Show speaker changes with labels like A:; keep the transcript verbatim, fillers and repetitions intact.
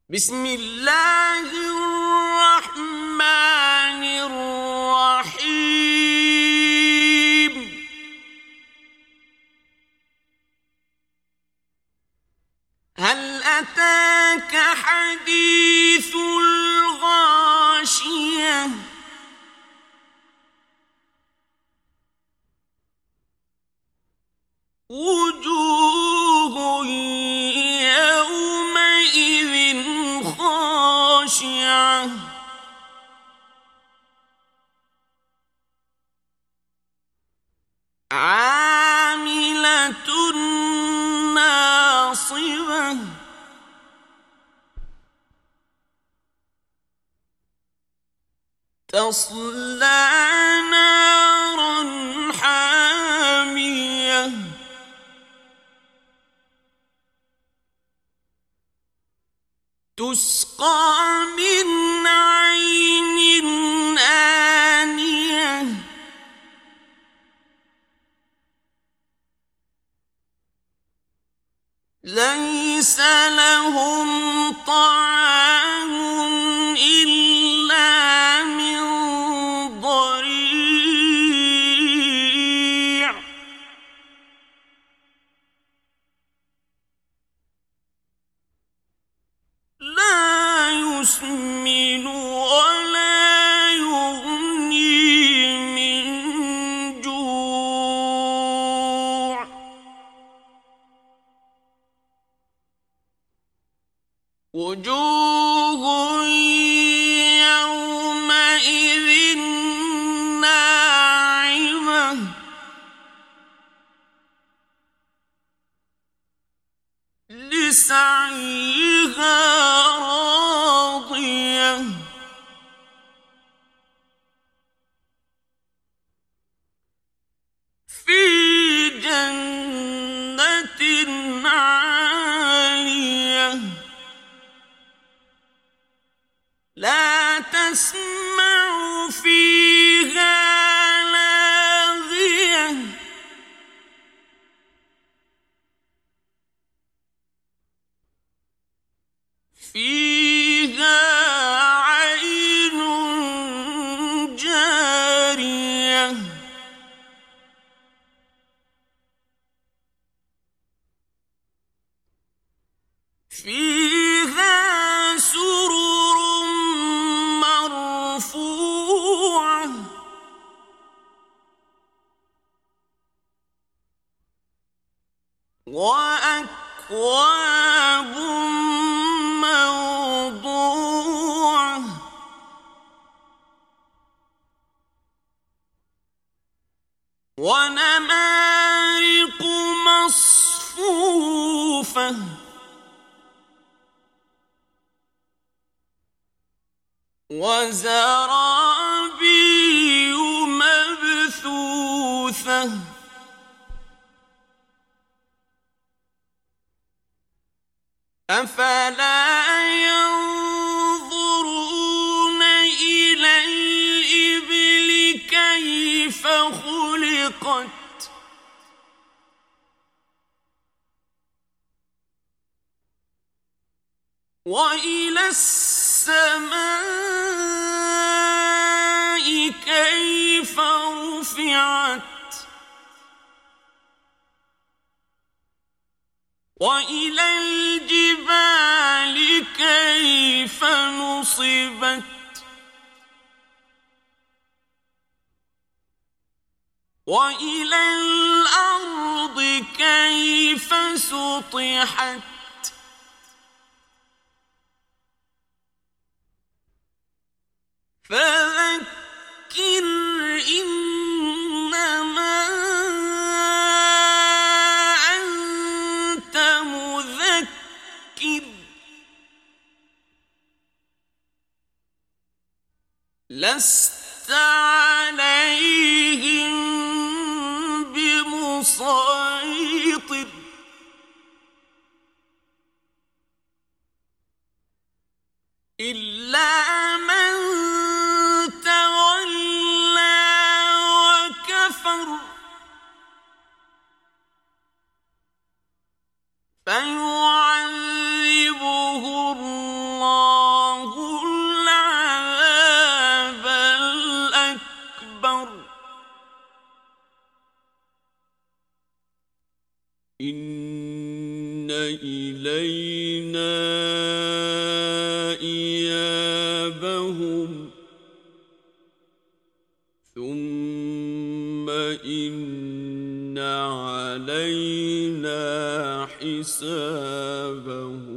A: بسم الله الرحمن الرحيم. هل أتاك حديث الغاشية وجوه يومئذ خاشعة عاملة ناصبة تصلى نارا حامية تسقى من عين آنية ليس لهم طعام إلا من ضريع لا يسمن ولا يغني من جوع وجوه يومئذ ناعمة لسعيها راضية في جنة عالية لا تسمع فيها لاغية فيها عين جارية فيها سرر مرفوعة وأكواب موضوعة ونمارق مصفوفة وزرابي مبثوثة أفلا ينظرون إلى الإبل كيف خلقت وإلى السماء كيف رفعت وإلى الجبال كيف نصبت وإلى الأرض كيف سطحت فذكر إنما أنت مذكر لست عليهم بمسيطر إلا من تولى وكفر فيعذبه الله إن إلينا إيابهم ثم إن علينا حسابهم